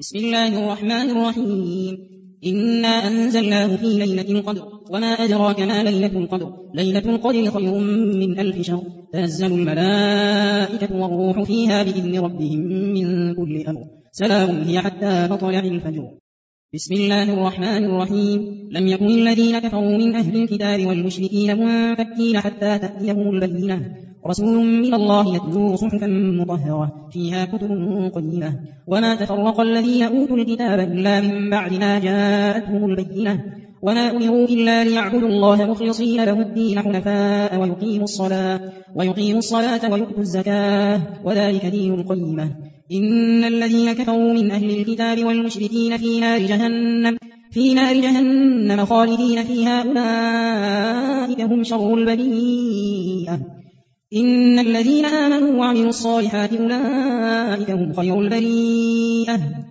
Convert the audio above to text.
بسم الله الرحمن الرحيم إنا أنزلناه في ليلة القدر وما أدراك ما ليلة القدر ليلة القدر خير من 1000 شهر تنزل الملائكة والروح فيها بإذن ربهم من كل أمر سلام هي حتى مطلع الفجر بسم الله الرحمن الرحيم لم يكن الذين كفروا من أهل الكتاب والمشركين منفكين حتى تأتيهم البينة رسول من الله يتلو صحفا مطهرة فيها كتب قيمة وما تفرق الذين أوتوا الكتاب إلا من بعد ما جاءتهم البينة وما أمروا إلا ليعبدوا الله مخلصين له الدين حنفاء ويقيموا الصلاة ويؤتوا الزكاة وذلك دين القيمة إن الذين كفروا من أهل الكتاب والمشركين في نار جهنم خالدين فيها أولئك هم شر البرية إن الذين آمنوا وعملوا الصالحات أولئك هم خير البرية